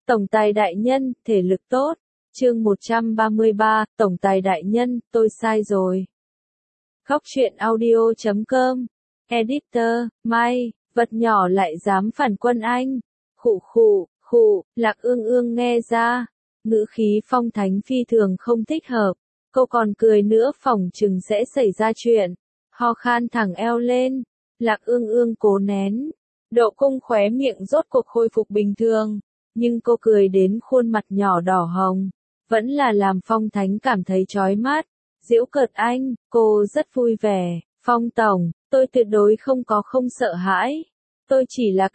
Tổng tài đại nhân, thể lực tốt. Chương 133, Tổng tài đại nhân, tôi sai rồi. Khóc chuyện audio.com. Editor, May, vật nhỏ lại dám phản quân anh. Khụ, Lạc Ương Ương nghe ra. Ngữ khí Phong Thánh phi thường không thích hợp. Cô còn cười nữa phỏng chừng sẽ xảy ra chuyện. Ho khan thẳng eo lên. Lạc Ương Ương cố nén. Độ cung khóe miệng rốt cuộc khôi phục bình thường. Nhưng cô cười đến khuôn mặt nhỏ đỏ hồng. Vẫn là làm Phong Thánh cảm thấy chói mắt. Giễu cợt anh, cô rất vui vẻ. Phong Tổng, tôi tuyệt đối không sợ hãi. Tôi chỉ là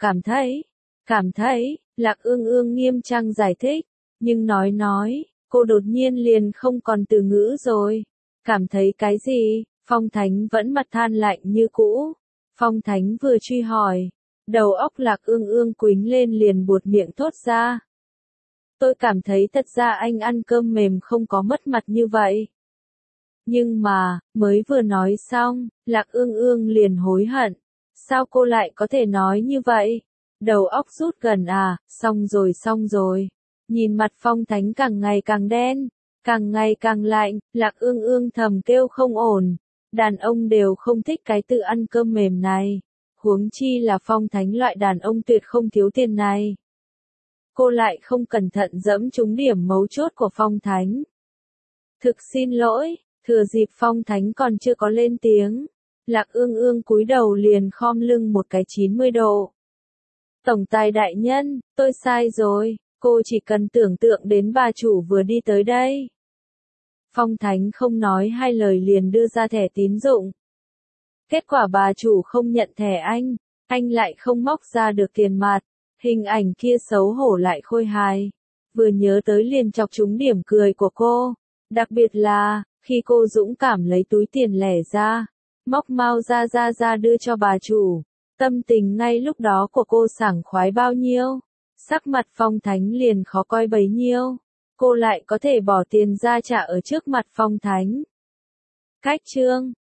cảm thấy, Lạc Ương Ương nghiêm trang giải thích. Nhưng nói, cô đột nhiên liền không còn từ ngữ rồi. Cảm thấy cái gì? Phong Thánh vẫn mặt than lạnh như cũ. Phong Thánh vừa truy hỏi. Đầu óc Lạc Ương Ương quính lên liền buột miệng thốt ra. Tôi cảm thấy thật ra anh ăn cơm mềm không có mất mặt như vậy. Nhưng mà, mới vừa nói xong, Lạc Ương Ương liền hối hận. Sao cô lại có thể nói như vậy? Đầu óc rút gần à, xong rồi. Nhìn mặt Phong Thánh càng ngày càng đen, càng ngày càng lạnh, Lạc Ương Ương thầm kêu không ổn. Đàn ông đều không thích cái tự ăn cơm mềm này. Huống chi là Phong Thánh loại đàn ông tuyệt không thiếu tiền này. Cô lại không cẩn thận dẫm trúng điểm mấu chốt của Phong Thánh. Thực xin lỗi, thừa dịp Phong Thánh còn chưa có lên tiếng. Lạc Ương Ương cúi đầu liền khom lưng một cái 90 độ. Tổng tài đại nhân, tôi sai rồi, cô chỉ cần tưởng tượng đến bà chủ vừa đi tới đây. Phong Thánh không nói hai lời liền đưa ra thẻ tín dụng. Kết quả bà chủ không nhận thẻ anh lại không móc ra được tiền mặt. Hình ảnh kia xấu hổ lại khôi hài. Vừa nhớ tới liền chọc trúng điểm cười của cô. Đặc biệt là, khi cô dũng cảm lấy túi tiền lẻ ra, móc mau ra đưa cho bà chủ. Tâm tình ngay lúc đó của cô sảng khoái bao nhiêu. Sắc mặt Phong Thánh liền khó coi bấy nhiêu. Cô lại có thể bỏ tiền ra trả ở trước mặt Phong Thánh. Cách chương